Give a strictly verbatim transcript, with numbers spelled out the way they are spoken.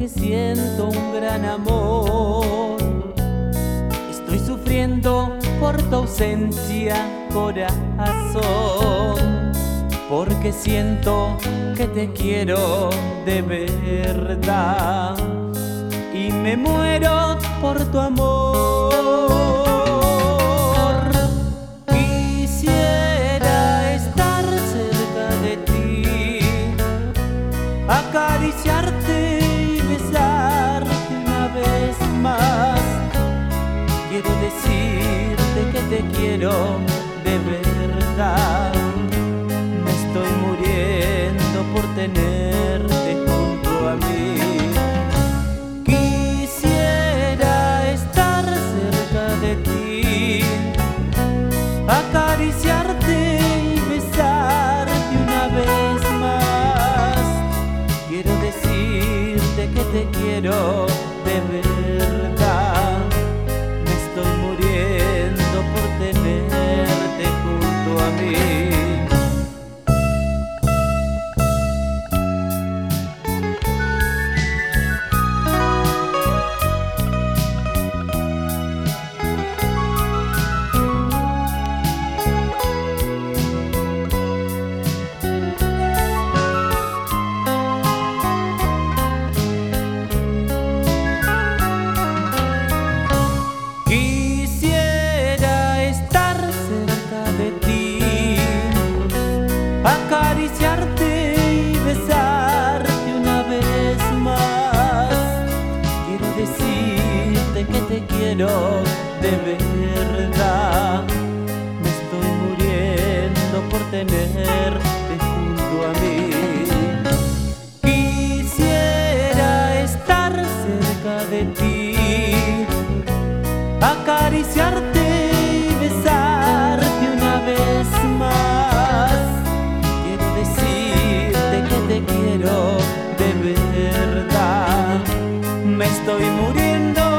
porque siento un gran amor. Estoy sufriendo por tu ausencia, corazón, porque siento que te quiero de verdad y me muero por tu amor. Quisiera estar cerca de ti, acariciarte y besarte una vez más. Quiero decirte que te quiero de verdad. Me estoy muriendo por tenerte junto a mí. Quisiera estar cerca de ti, acariciarte y besarte una vez más. Quiero decirte que te quiero de verdad. Me estoy muriendo por tenerte junto a mí. Acariciarte y besarte una vez más. Quiero decirte que te quiero de verdad. Me estoy muriendo por tenerte junto a mí. Quisiera estar cerca de ti, acariciarte y besarte una vez más. Te quiero de verdad. Me estoy muriendo